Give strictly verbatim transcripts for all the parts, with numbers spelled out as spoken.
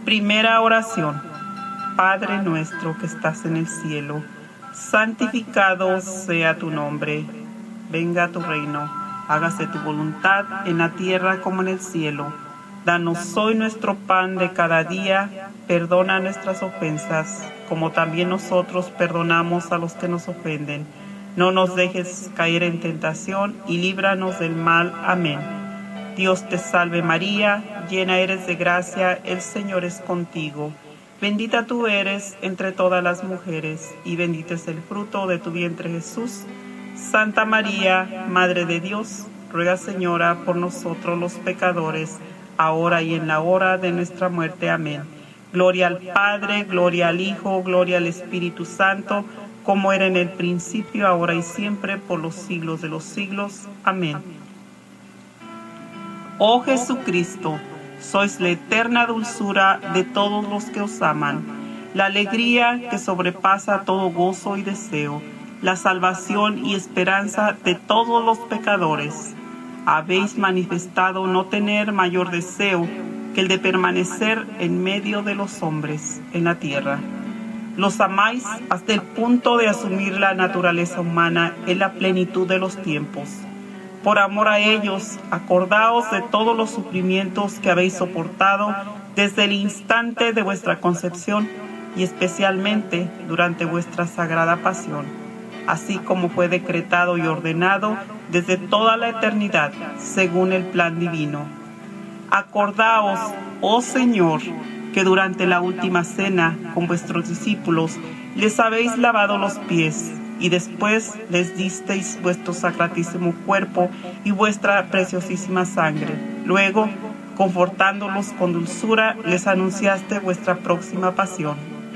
Primera oración. Padre nuestro que estás en el cielo, santificado sea tu nombre. Venga tu reino, hágase tu voluntad en la tierra como en el cielo. Danos hoy nuestro pan de cada día, perdona nuestras ofensas, como también nosotros perdonamos a los que nos ofenden. No nos dejes caer en tentación y líbranos del mal. Amén. Dios te salve María, llena eres de gracia, el Señor es contigo. Bendita tú eres entre todas las mujeres, y bendito es el fruto de tu vientre Jesús. Santa María, Madre de Dios, ruega Señora por nosotros los pecadores, ahora y en la hora de nuestra muerte. Amén. Gloria al Padre, gloria al Hijo, gloria al Espíritu Santo, como era en el principio, ahora y siempre, por los siglos de los siglos. Amén. Oh Jesucristo, sois la eterna dulzura de todos los que os aman, la alegría que sobrepasa todo gozo y deseo, la salvación y esperanza de todos los pecadores. Habéis manifestado no tener mayor deseo que el de permanecer en medio de los hombres en la tierra. Los amáis hasta el punto de asumir la naturaleza humana en la plenitud de los tiempos. Por amor a ellos, acordaos de todos los sufrimientos que habéis soportado desde el instante de vuestra concepción y especialmente durante vuestra sagrada pasión, así como fue decretado y ordenado desde toda la eternidad, según el plan divino. Acordaos, oh Señor, que durante la última cena con vuestros discípulos les habéis lavado los pies, y después les disteis vuestro sacratísimo cuerpo y vuestra preciosísima sangre. Luego, confortándolos con dulzura, les anunciaste vuestra próxima pasión.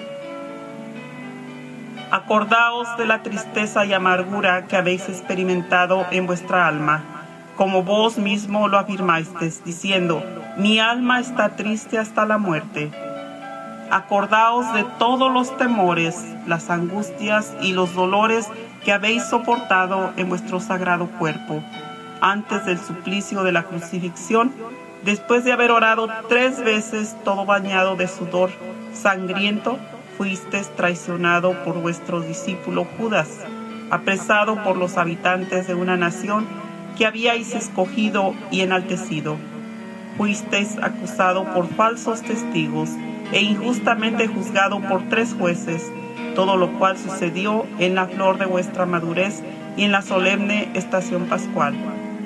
Acordaos de la tristeza y amargura que habéis experimentado en vuestra alma, como vos mismo lo afirmasteis, diciendo: mi alma está triste hasta la muerte. Acordaos de todos los temores, las angustias y los dolores que habéis soportado en vuestro sagrado cuerpo, antes del suplicio de la crucifixión, después de haber orado tres veces todo bañado de sudor sangriento, fuisteis traicionado por vuestro discípulo Judas, apresado por los habitantes de una nación que habíais escogido y enaltecido. Fuisteis acusado por falsos testigos e injustamente juzgado por tres jueces, todo lo cual sucedió en la flor de vuestra madurez y en la solemne estación pascual.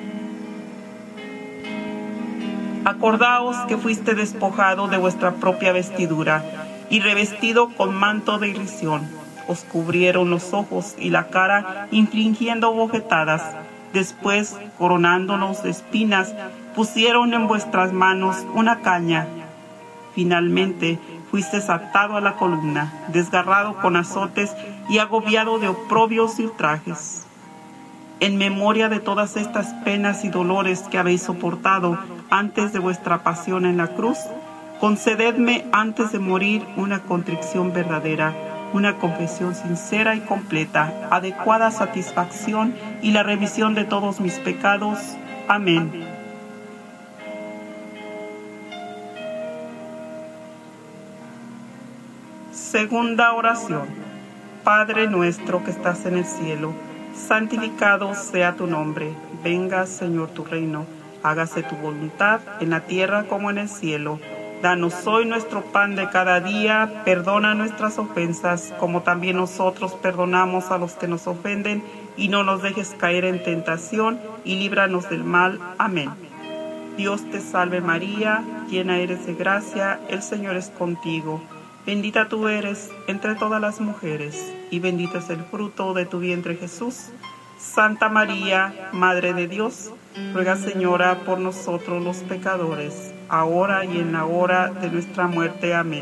Acordaos que fuiste despojado de vuestra propia vestidura y revestido con manto de irrisión. Os cubrieron los ojos y la cara infligiendo bofetadas. Después, coronándonos de espinas, pusieron en vuestras manos una caña. Finalmente, fuiste atado a la columna, desgarrado con azotes y agobiado de oprobios y ultrajes. En memoria de todas estas penas y dolores que habéis soportado antes de vuestra pasión en la cruz, concededme antes de morir una contrición verdadera, una confesión sincera y completa, adecuada satisfacción y la remisión de todos mis pecados. Amén. Segunda oración. Padre nuestro que estás en el cielo, santificado sea tu nombre. Venga, Señor, tu reino. Hágase tu voluntad en la tierra como en el cielo. Danos hoy nuestro pan de cada día. Perdona nuestras ofensas, como también nosotros perdonamos a los que nos ofenden. Y no nos dejes caer en tentación, y líbranos del mal. Amén. Dios te salve María, llena eres de gracia, el Señor es contigo. Bendita tú eres entre todas las mujeres, y bendito es el fruto de tu vientre Jesús. Santa María, Madre de Dios, ruega Señora por nosotros los pecadores, ahora y en la hora de nuestra muerte. Amén.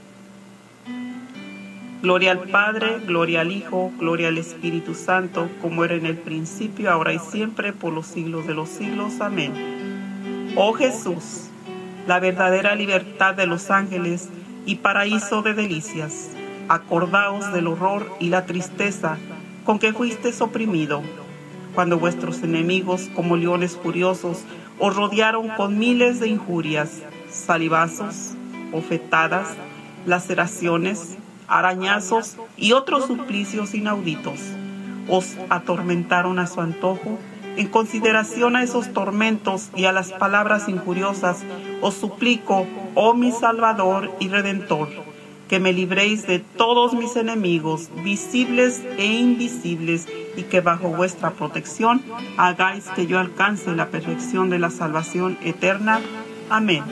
Gloria al Padre, gloria al Hijo, gloria al Espíritu Santo, como era en el principio, ahora y siempre, por los siglos de los siglos. Amén. Oh Jesús, la verdadera libertad de los ángeles y paraíso de delicias, acordaos del horror y la tristeza con que fuisteis oprimido, cuando vuestros enemigos, como leones furiosos, os rodearon con miles de injurias, salivazos, bofetadas, laceraciones, arañazos y otros suplicios inauditos. Os atormentaron a su antojo. En consideración a esos tormentos y a las palabras injuriosas, os suplico, oh mi Salvador y Redentor, que me libréis de todos mis enemigos, visibles e invisibles, y que bajo vuestra protección hagáis que yo alcance la perfección de la salvación eterna. Amén.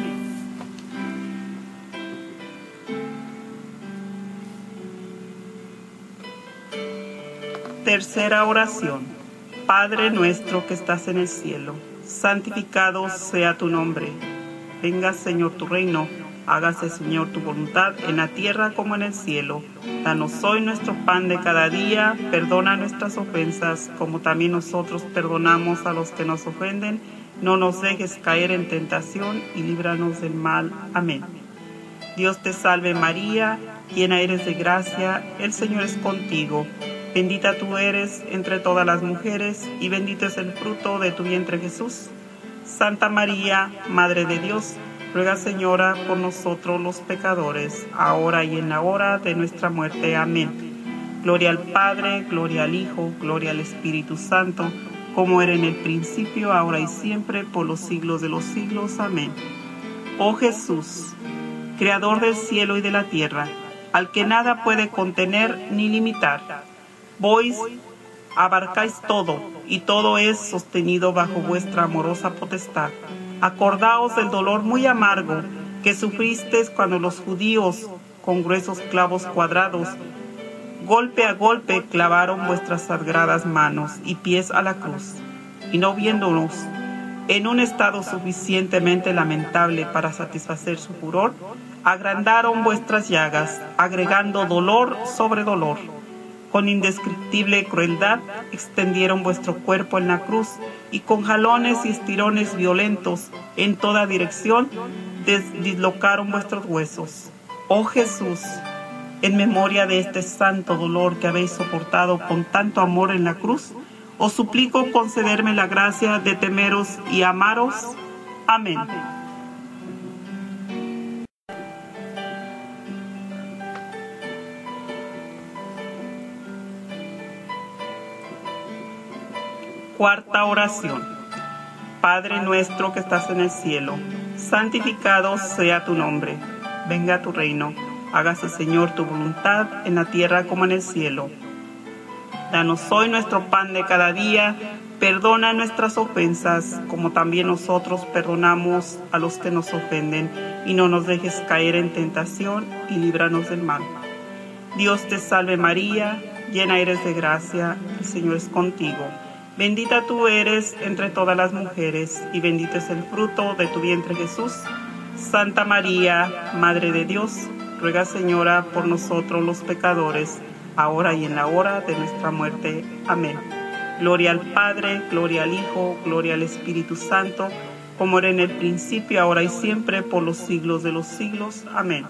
Tercera oración. Padre nuestro que estás en el cielo, santificado sea tu nombre. Venga, Señor, tu reino. Hágase, Señor, tu voluntad en la tierra como en el cielo. Danos hoy nuestro pan de cada día. Perdona nuestras ofensas, como también nosotros perdonamos a los que nos ofenden. No nos dejes caer en tentación y líbranos del mal. Amén. Dios te salve María, llena eres de gracia, el Señor es contigo. Bendita tú eres entre todas las mujeres, y bendito es el fruto de tu vientre Jesús. Santa María, Madre de Dios, ruega, Señora, por nosotros los pecadores, ahora y en la hora de nuestra muerte. Amén. Gloria al Padre, gloria al Hijo, gloria al Espíritu Santo, como era en el principio, ahora y siempre, por los siglos de los siglos. Amén. Oh Jesús, Creador del cielo y de la tierra, al que nada puede contener ni limitar, vos abarcáis todo, y todo es sostenido bajo vuestra amorosa potestad. Acordaos del dolor muy amargo que sufristeis cuando los judíos, con gruesos clavos cuadrados, golpe a golpe clavaron vuestras sagradas manos y pies a la cruz, y no viéndonos en un estado suficientemente lamentable para satisfacer su furor, agrandaron vuestras llagas, agregando dolor sobre dolor. Con indescriptible crueldad extendieron vuestro cuerpo en la cruz, y con jalones y estirones violentos en toda dirección des- dislocaron vuestros huesos. Oh Jesús, en memoria de este santo dolor que habéis soportado con tanto amor en la cruz, os suplico concederme la gracia de temeros y amaros. Amén. Cuarta oración. Padre nuestro que estás en el cielo, santificado sea tu nombre. Venga tu reino. Hágase, Señor, tu voluntad en la tierra como en el cielo. Danos hoy nuestro pan de cada día. Perdona nuestras ofensas, como también nosotros perdonamos a los que nos ofenden. Y no nos dejes caer en tentación, y líbranos del mal. Dios te salve María, llena eres de gracia, el Señor es contigo. Bendita tú eres entre todas las mujeres, y bendito es el fruto de tu vientre Jesús. Santa María, Madre de Dios, ruega, Señora, por nosotros los pecadores, ahora y en la hora de nuestra muerte. Amén. Gloria al Padre, gloria al Hijo, gloria al Espíritu Santo, como era en el principio, ahora y siempre, por los siglos de los siglos. Amén.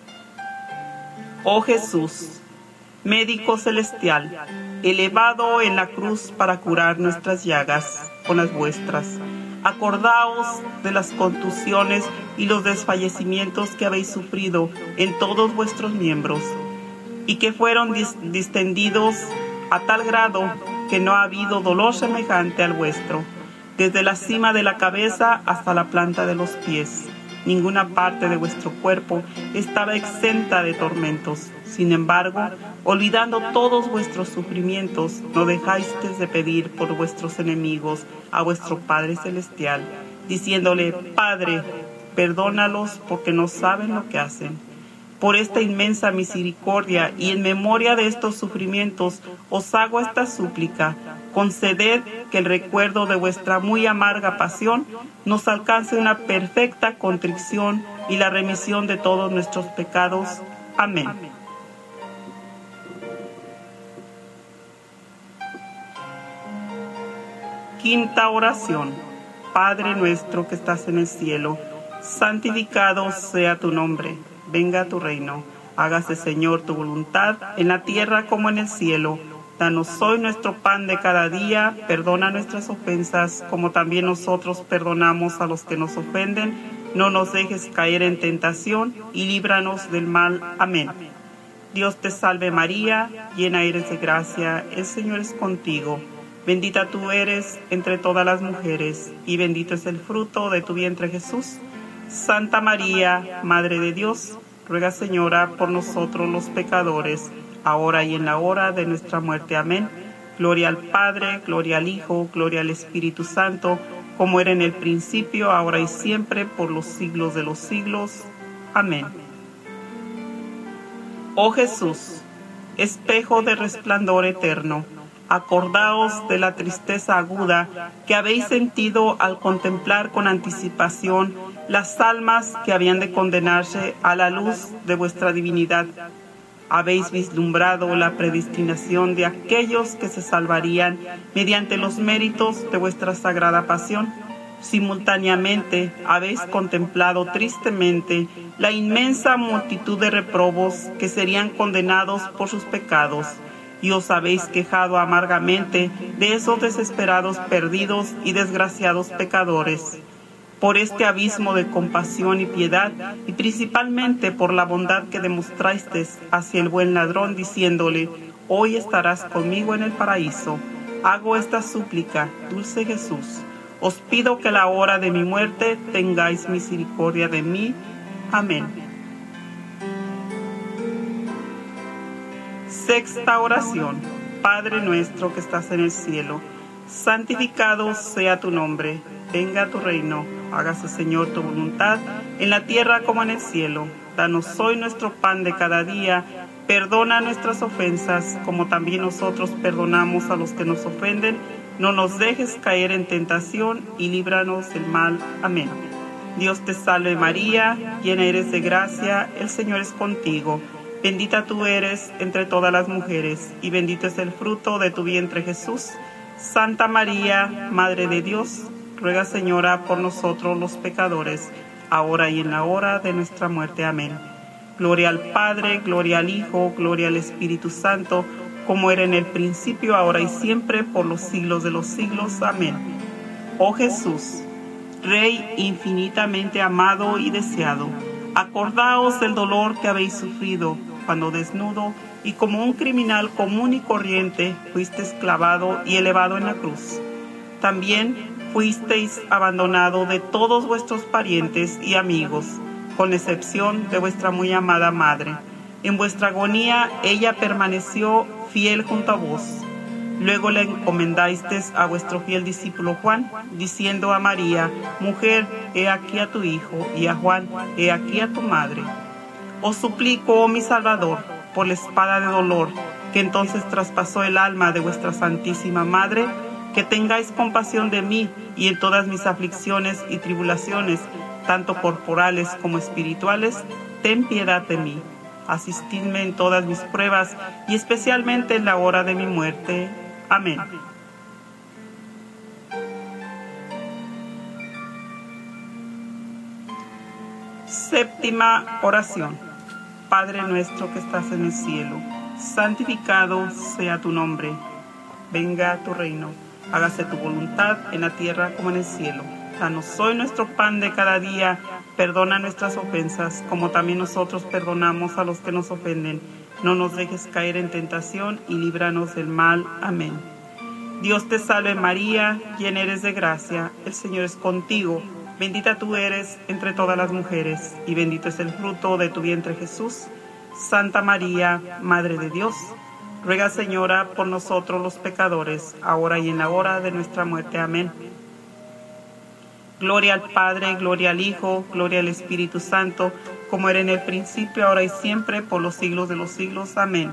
Oh Jesús, médico celestial, elevado en la cruz para curar nuestras llagas con las vuestras, acordaos de las contusiones y los desfallecimientos que habéis sufrido en todos vuestros miembros, y que fueron dis- distendidos a tal grado que no ha habido dolor semejante al vuestro, desde la cima de la cabeza hasta la planta de los pies. Ninguna parte de vuestro cuerpo estaba exenta de tormentos. Sin embargo, olvidando todos vuestros sufrimientos, no dejasteis de pedir por vuestros enemigos a vuestro Padre Celestial, diciéndole: Padre, perdónalos porque no saben lo que hacen. Por esta inmensa misericordia y en memoria de estos sufrimientos, os hago esta súplica: conceded que el recuerdo de vuestra muy amarga pasión nos alcance una perfecta contrición y la remisión de todos nuestros pecados. Amén. Quinta oración. Padre nuestro que estás en el cielo, santificado sea tu nombre. Venga tu reino. Hágase, Señor, tu voluntad en la tierra como en el cielo. Danos hoy nuestro pan de cada día. Perdona nuestras ofensas, como también nosotros perdonamos a los que nos ofenden. no nos dejes caer en tentación y líbranos del mal. Amén. Dios te salve María, llena eres de gracia, el Señor es contigo. Bendita tú eres entre todas las mujeres, y bendito es el fruto de tu vientre Jesús. Santa María, Madre de Dios, ruega Señora por nosotros los pecadores, ahora y en la hora de nuestra muerte. Amén. Gloria al Padre, gloria al Hijo, gloria al Espíritu Santo, como era en el principio, ahora y siempre, por los siglos de los siglos. Amén. Oh Jesús, espejo de resplandor eterno, acordaos de la tristeza aguda que habéis sentido al contemplar con anticipación las almas que habían de condenarse a la luz de vuestra divinidad. Habéis vislumbrado la predestinación de aquellos que se salvarían mediante los méritos de vuestra sagrada pasión. Simultáneamente habéis contemplado tristemente la inmensa multitud de reprobos que serían condenados por sus pecados, y os habéis quejado amargamente de esos desesperados perdidos y desgraciados pecadores. Por este abismo de compasión y piedad, y principalmente por la bondad que demostrasteis hacia el buen ladrón, diciéndole: hoy estarás conmigo en el paraíso, hago esta súplica, dulce Jesús. Os pido que a la hora de mi muerte tengáis misericordia de mí. Amén. Sexta oración. Padre nuestro que estás en el cielo, santificado sea tu nombre. Venga tu reino. Hágase, Señor, tu voluntad, en la tierra como en el cielo. Danos hoy nuestro pan de cada día. Perdona nuestras ofensas, como también nosotros perdonamos a los que nos ofenden. No nos dejes caer en tentación y líbranos del mal. Amén. Dios te salve María, llena eres de gracia, el Señor es contigo. Bendita tú eres entre todas las mujeres, y bendito es el fruto de tu vientre Jesús. Santa María, Madre de Dios, ruega Señora por nosotros los pecadores, ahora y en la hora de nuestra muerte. Amén. Gloria al Padre, gloria al Hijo, gloria al Espíritu Santo, como era en el principio, ahora y siempre, por los siglos de los siglos. Amén. Oh Jesús, Rey infinitamente amado y deseado, acordaos del dolor que habéis sufrido cuando desnudo y como un criminal común y corriente fuisteis clavado y elevado en la cruz. También fuisteis abandonado de todos vuestros parientes y amigos, con excepción de vuestra muy amada madre. En vuestra agonía ella permaneció fiel junto a vos. Luego le encomendasteis a vuestro fiel discípulo Juan, diciendo a María: mujer, he aquí a tu hijo, y a Juan, he aquí a tu madre. Os suplico, oh mi Salvador, por la espada de dolor que entonces traspasó el alma de vuestra Santísima Madre, que tengáis compasión de mí y en todas mis aflicciones y tribulaciones, tanto corporales como espirituales, ten piedad de mí. Asistidme en todas mis pruebas y especialmente en la hora de mi muerte. Amén. Séptima oración. Padre nuestro que estás en el cielo, santificado sea tu nombre. Venga tu reino. Hágase tu voluntad en la tierra como en el cielo. Danos hoy nuestro pan de cada día. Perdona nuestras ofensas, como también nosotros perdonamos a los que nos ofenden. No nos dejes caer en tentación y líbranos del mal. Amén. Dios te salve María, llena eres de gracia, el Señor es contigo. Bendita tú eres entre todas las mujeres, y bendito es el fruto de tu vientre Jesús. Santa María, Madre de Dios, ruega Señora por nosotros los pecadores, ahora y en la hora de nuestra muerte. Amén. Gloria al Padre, gloria al Hijo, gloria al Espíritu Santo, como era en el principio, ahora y siempre, por los siglos de los siglos. Amén.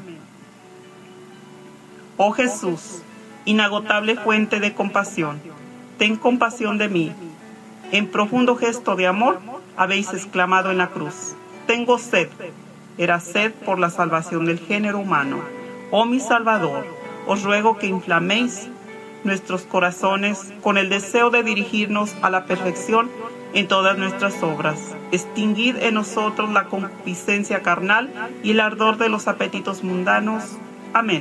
Oh Jesús, inagotable fuente de compasión, ten compasión de mí. En profundo gesto de amor habéis exclamado en la cruz: tengo sed. Era sed por la salvación del género humano. Oh mi Salvador, os ruego que inflaméis nuestros corazones con el deseo de dirigirnos a la perfección en todas nuestras obras. Extinguid en nosotros la concupiscencia carnal y el ardor de los apetitos mundanos. Amén.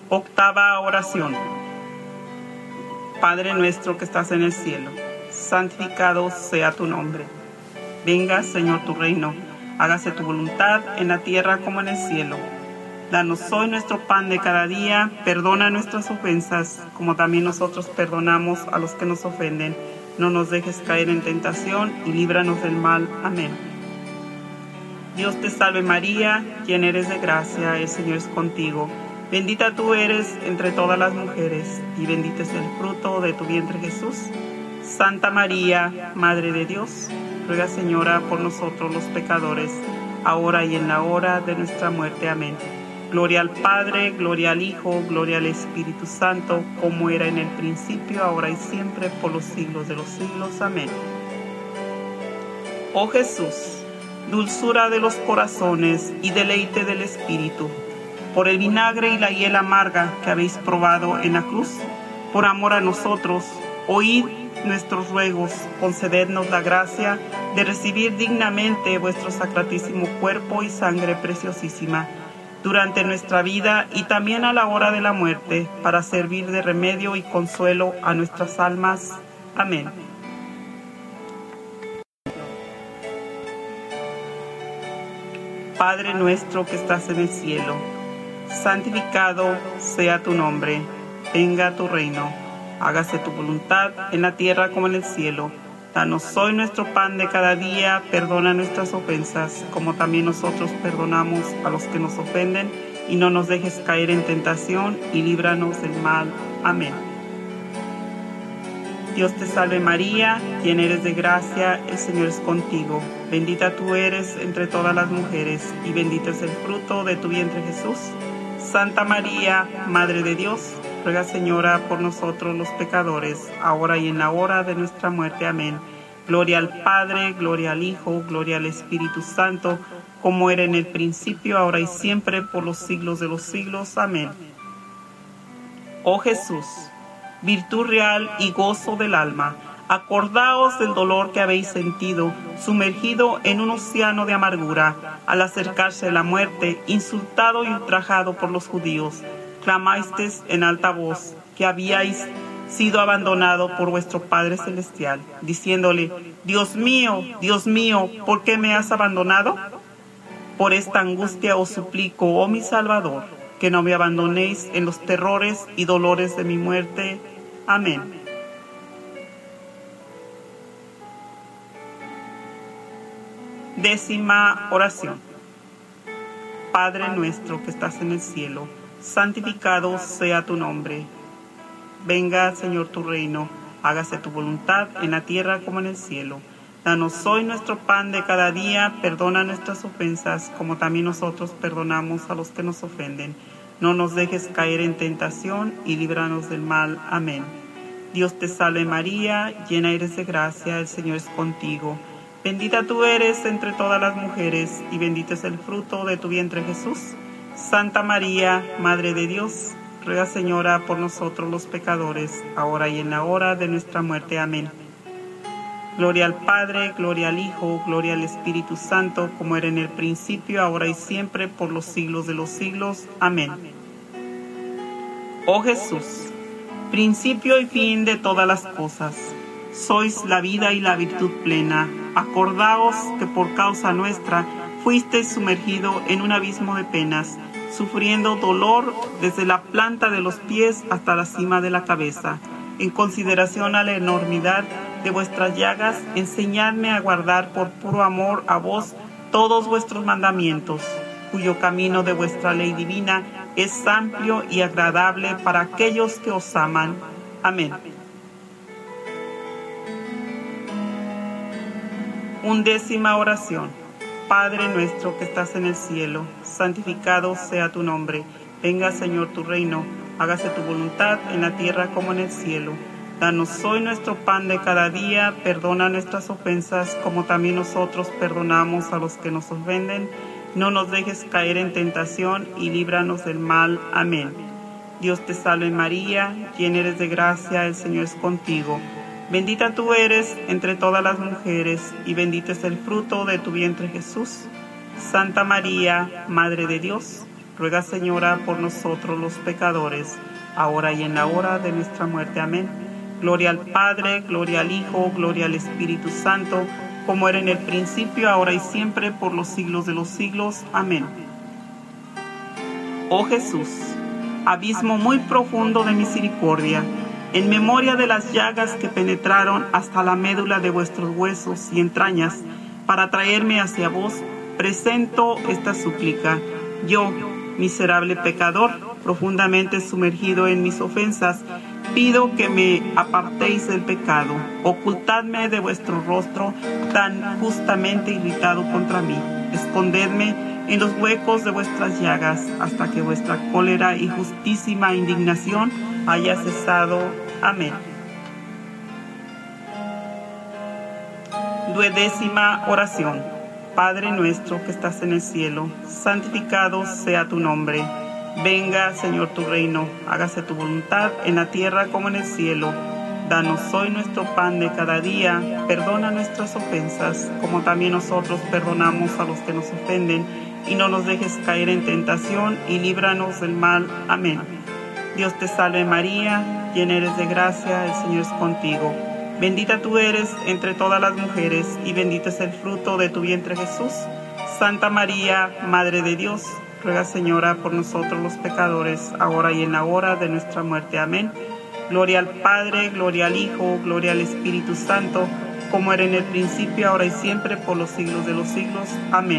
Octava oración. Padre nuestro que estás en el cielo, santificado sea tu nombre. Venga, Señor, tu reino. Hágase tu voluntad en la tierra como en el cielo. Danos hoy nuestro pan de cada día. Perdona nuestras ofensas, como también nosotros perdonamos a los que nos ofenden. No nos dejes caer en tentación y líbranos del mal. Amén. Dios te salve María, llena eres de gracia, el Señor es contigo. Bendita tú eres entre todas las mujeres, y bendito es el fruto de tu vientre Jesús. Santa María, Madre de Dios, ruega, Señora, por nosotros los pecadores, ahora y en la hora de nuestra muerte. Amén. Gloria al Padre, gloria al Hijo, gloria al Espíritu Santo, como era en el principio, ahora y siempre, por los siglos de los siglos. Amén. Oh Jesús, dulzura de los corazones y deleite del Espíritu, por el vinagre y la hiel amarga que habéis probado en la cruz, por amor a nosotros, oíd nuestros ruegos, concedednos la gracia de recibir dignamente vuestro sacratísimo cuerpo y sangre preciosísima, durante nuestra vida y también a la hora de la muerte, para servir de remedio y consuelo a nuestras almas. Amén. Padre nuestro que estás en el cielo, santificado sea tu nombre. Venga tu reino. Hágase tu voluntad en la tierra como en el cielo. Danos hoy nuestro pan de cada día, perdona nuestras ofensas, como también nosotros perdonamos a los que nos ofenden, y no nos dejes caer en tentación, y líbranos del mal. Amén. Dios te salve María, llena eres de gracia, el Señor es contigo. Bendita tú eres entre todas las mujeres, y bendito es el fruto de tu vientre Jesús. Santa María, Madre de Dios, ruega, Señora, por nosotros los pecadores, ahora y en la hora de nuestra muerte. Amén. Gloria al Padre, gloria al Hijo, gloria al Espíritu Santo, como era en el principio, ahora y siempre, por los siglos de los siglos. Amén. Oh Jesús, virtud real y gozo del alma, acordaos del dolor que habéis sentido, sumergido en un océano de amargura, al acercarse la muerte, insultado y ultrajado por los judíos. Clamasteis en alta voz que habíais sido abandonado por vuestro Padre Celestial, diciéndole: Dios mío, Dios mío, ¿por qué me has abandonado? Por esta angustia os suplico, oh mi Salvador, que no me abandonéis en los terrores y dolores de mi muerte. Amén. Décima oración. Padre nuestro que estás en el cielo, santificado sea tu nombre. Venga, Señor, tu reino. Hágase tu voluntad en la tierra como en el cielo. Danos hoy nuestro pan de cada día. Perdona nuestras ofensas, como también nosotros perdonamos a los que nos ofenden. No nos dejes caer en tentación y líbranos del mal. Amén. Dios te salve María, llena eres de gracia, el Señor es contigo. Bendita tú eres entre todas las mujeres, y bendito es el fruto de tu vientre Jesús. Santa María, Madre de Dios, ruega, Señora, por nosotros los pecadores, ahora y en la hora de nuestra muerte. Amén. Gloria al Padre, gloria al Hijo, gloria al Espíritu Santo, como era en el principio, ahora y siempre, por los siglos de los siglos. Amén. Oh Jesús, principio y fin de todas las cosas, sois la vida y la virtud plena. Acordaos que por causa nuestra fuisteis sumergido en un abismo de penas, sufriendo dolor desde la planta de los pies hasta la cima de la cabeza. En consideración a la enormidad de vuestras llagas, enseñadme a guardar por puro amor a vos todos vuestros mandamientos, cuyo camino de vuestra ley divina es amplio y agradable para aquellos que os aman. Amén. Undécima oración. Padre nuestro que estás en el cielo, santificado sea tu nombre. Venga, Señor, tu reino. Hágase tu voluntad en la tierra como en el cielo. Danos hoy nuestro pan de cada día. Perdona nuestras ofensas, como también nosotros perdonamos a los que nos ofenden. No nos dejes caer en tentación y líbranos del mal. Amén. Dios te salve María, llena eres de gracia, el Señor es contigo. Bendita tú eres entre todas las mujeres, y bendito es el fruto de tu vientre Jesús. Santa María, Madre de Dios, ruega, Señora, por nosotros los pecadores, ahora y en la hora de nuestra muerte. Amén. Gloria al Padre, gloria al Hijo, gloria al Espíritu Santo, como era en el principio, ahora y siempre, por los siglos de los siglos. Amén. Oh Jesús, abismo muy profundo de misericordia, en memoria de las llagas que penetraron hasta la médula de vuestros huesos y entrañas, para traerme hacia vos, presento esta súplica. Yo, miserable pecador, profundamente sumergido en mis ofensas, pido que me apartéis del pecado. Ocultadme de vuestro rostro tan justamente irritado contra mí. Escondedme en los huecos de vuestras llagas hasta que vuestra cólera y justísima indignación haya cesado. Amén. Duodécima oración. Padre nuestro que estás en el cielo, santificado sea tu nombre. Venga, Señor, tu reino, hágase tu voluntad en la tierra como en el cielo. Danos hoy nuestro pan de cada día, perdona nuestras ofensas, como también nosotros perdonamos a los que nos ofenden, y no nos dejes caer en tentación, y líbranos del mal. Amén. Dios te salve María, llena eres de gracia, el Señor es contigo. Bendita tú eres entre todas las mujeres, y bendito es el fruto de tu vientre Jesús. Santa María, Madre de Dios, ruega, Señora, por nosotros los pecadores, ahora y en la hora de nuestra muerte. Amén. Gloria al Padre, gloria al Hijo, gloria al Espíritu Santo, como era en el principio, ahora y siempre, por los siglos de los siglos. Amén.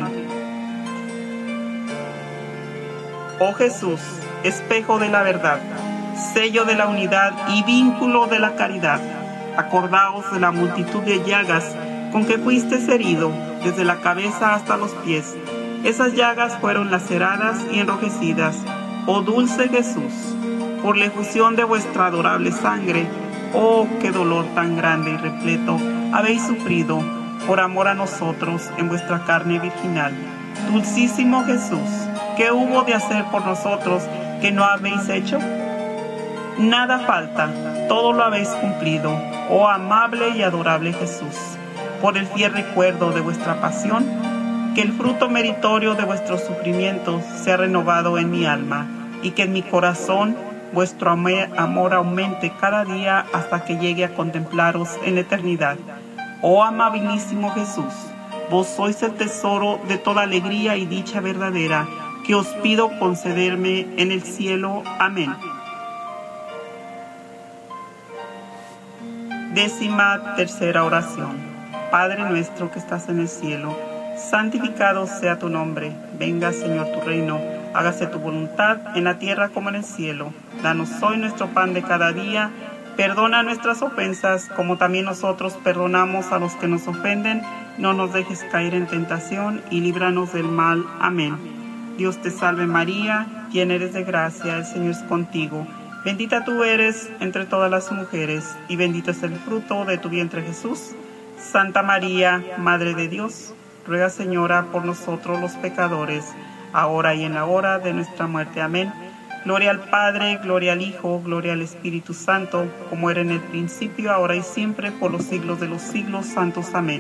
Oh Jesús, espejo de la verdad, sello de la unidad y vínculo de la caridad, acordaos de la multitud de llagas con que fuisteis herido, desde la cabeza hasta los pies. Esas llagas fueron laceradas y enrojecidas. Oh dulce Jesús, por la efusión de vuestra adorable sangre, oh qué dolor tan grande y repleto habéis sufrido por amor a nosotros en vuestra carne virginal. Dulcísimo Jesús, ¿qué hubo de hacer por nosotros que no habéis hecho? Nada falta, todo lo habéis cumplido, oh amable y adorable Jesús. Por el fiel recuerdo de vuestra pasión, que el fruto meritorio de vuestros sufrimientos sea renovado en mi alma, y que en mi corazón vuestro amor aumente cada día hasta que llegue a contemplaros en la eternidad. Oh amabilísimo Jesús, vos sois el tesoro de toda alegría y dicha verdadera, que os pido concederme en el cielo. Amén. Décima tercera oración. Padre nuestro que estás en el cielo, santificado sea tu nombre. Venga, Señor, tu reino. Hágase tu voluntad en la tierra como en el cielo. Danos hoy nuestro pan de cada día. Perdona nuestras ofensas, como también nosotros perdonamos a los que nos ofenden. No nos dejes caer en tentación, y líbranos del mal. Amén. Dios te salve María, llena eres de gracia, el Señor es contigo. Bendita tú eres entre todas las mujeres, y bendito es el fruto de tu vientre Jesús. Santa María, Madre de Dios, ruega, Señora, por nosotros los pecadores, ahora y en la hora de nuestra muerte. Amén. Gloria al Padre, gloria al Hijo, gloria al Espíritu Santo, como era en el principio, ahora y siempre, por los siglos de los siglos. Santos. Amén.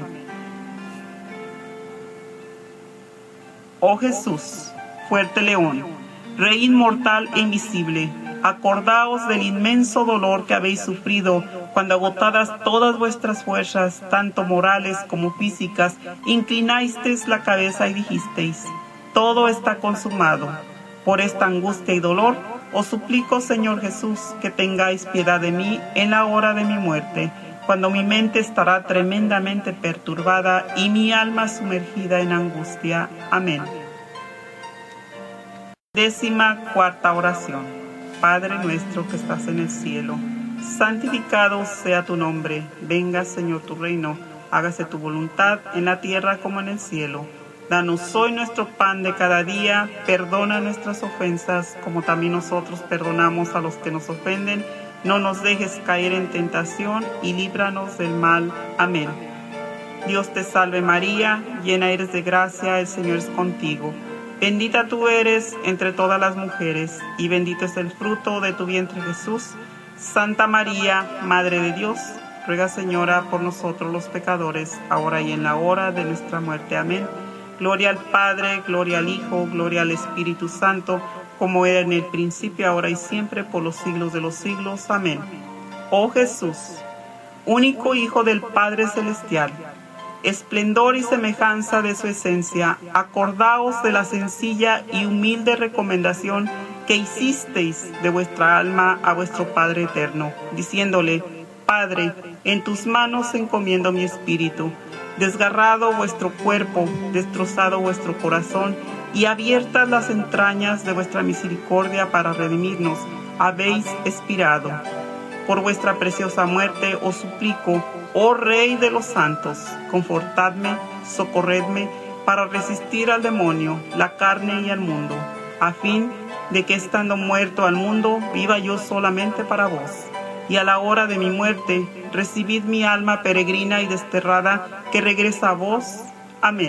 Oh Jesús, fuerte león, Rey inmortal e invisible, acordaos del inmenso dolor que habéis sufrido cuando, agotadas todas vuestras fuerzas, tanto morales como físicas, inclinasteis la cabeza y dijisteis: todo está consumado. Por esta angustia y dolor, os suplico, Señor Jesús, que tengáis piedad de mí en la hora de mi muerte, cuando mi mente estará tremendamente perturbada y mi alma sumergida en angustia. Amén. Décima cuarta oración. Padre nuestro que estás en el cielo, santificado sea tu nombre. Venga, Señor, tu reino. Hágase tu voluntad en la tierra como en el cielo. Danos hoy nuestro pan de cada día. Perdona nuestras ofensas, como también nosotros perdonamos a los que nos ofenden. No nos dejes caer en tentación, y líbranos del mal. Amén. Dios te salve María, llena eres de gracia, el Señor es contigo. Bendita tú eres entre todas las mujeres, y bendito es el fruto de tu vientre Jesús. Santa María, Madre de Dios, ruega, Señora, por nosotros los pecadores, ahora y en la hora de nuestra muerte. Amén. Gloria al Padre, gloria al Hijo, gloria al Espíritu Santo, como era en el principio, ahora y siempre, por los siglos de los siglos. Amén. Oh Jesús, único Hijo del Padre Celestial, esplendor y semejanza de su esencia, acordaos de la sencilla y humilde recomendación que hicisteis de vuestra alma a vuestro Padre eterno, diciéndole: Padre, en tus manos encomiendo mi espíritu. Desgarrado vuestro cuerpo, destrozado vuestro corazón, y abiertas las entrañas de vuestra misericordia para redimirnos, habéis expirado. Por vuestra preciosa muerte os suplico, oh Rey de los santos, confortadme, socorredme, para resistir al demonio, la carne y al mundo, a fin de que estando muerto al mundo, viva yo solamente para vos. Y a la hora de mi muerte, recibid mi alma peregrina y desterrada, que regresa a vos. Amén.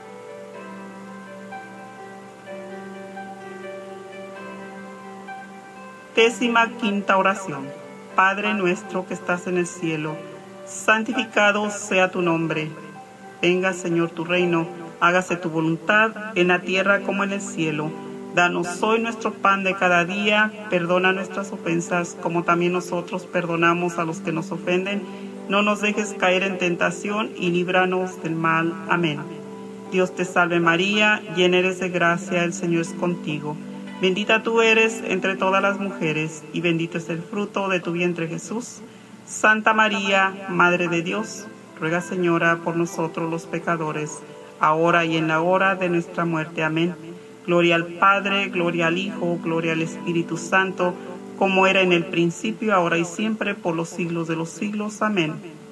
Décima quinta oración. Padre nuestro que estás en el cielo, santificado sea tu nombre. Venga, Señor, tu reino, hágase tu voluntad en la tierra como en el cielo. Danos hoy nuestro pan de cada día, perdona nuestras ofensas, como también nosotros perdonamos a los que nos ofenden. No nos dejes caer en tentación y líbranos del mal. Amén. Dios te salve María, llena eres de gracia, el Señor es contigo. Bendita tú eres entre todas las mujeres, y bendito es el fruto de tu vientre Jesús. Santa María, Madre de Dios, ruega, Señora, por nosotros los pecadores, ahora y en la hora de nuestra muerte. Amén. Gloria al Padre, gloria al Hijo, gloria al Espíritu Santo, como era en el principio, ahora y siempre, por los siglos de los siglos. Amén.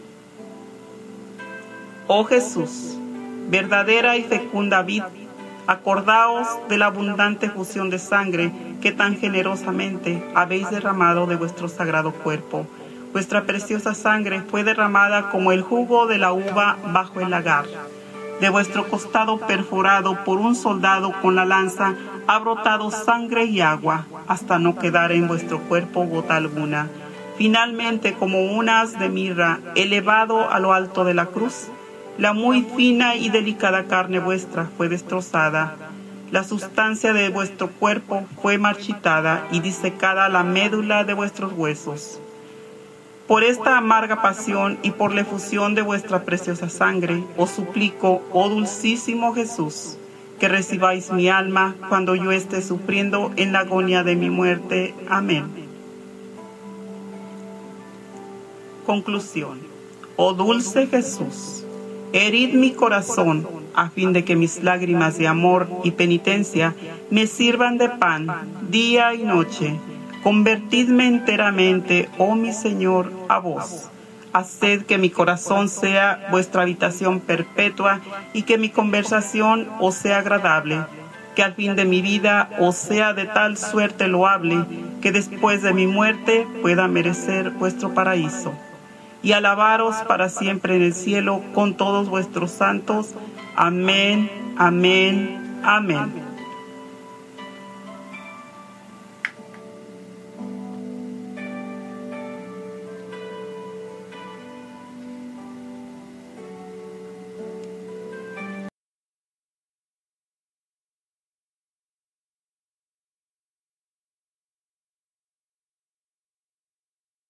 Oh Jesús, verdadera y fecunda vid, acordaos de la abundante fusión de sangre que tan generosamente habéis derramado de vuestro sagrado cuerpo. Vuestra preciosa sangre fue derramada como el jugo de la uva bajo el lagar. De vuestro costado perforado por un soldado con la lanza ha brotado sangre y agua, hasta no quedar en vuestro cuerpo gota alguna. Finalmente, como un haz de mirra elevado a lo alto de la cruz, la muy fina y delicada carne vuestra fue destrozada. La sustancia de vuestro cuerpo fue marchitada y disecada la médula de vuestros huesos. Por esta amarga pasión y por la efusión de vuestra preciosa sangre, os suplico, oh dulcísimo Jesús, que recibáis mi alma cuando yo esté sufriendo en la agonía de mi muerte. Amén. Conclusión. Oh dulce Jesús, herid mi corazón, a fin de que mis lágrimas de amor y penitencia me sirvan de pan día y noche. Convertidme enteramente, oh mi Señor, a vos. Haced que mi corazón sea vuestra habitación perpetua y que mi conversación os sea agradable, que al fin de mi vida os sea de tal suerte loable, que después de mi muerte pueda merecer vuestro paraíso. Y alabaros para siempre en el cielo con todos vuestros santos. Amén, amén, amén.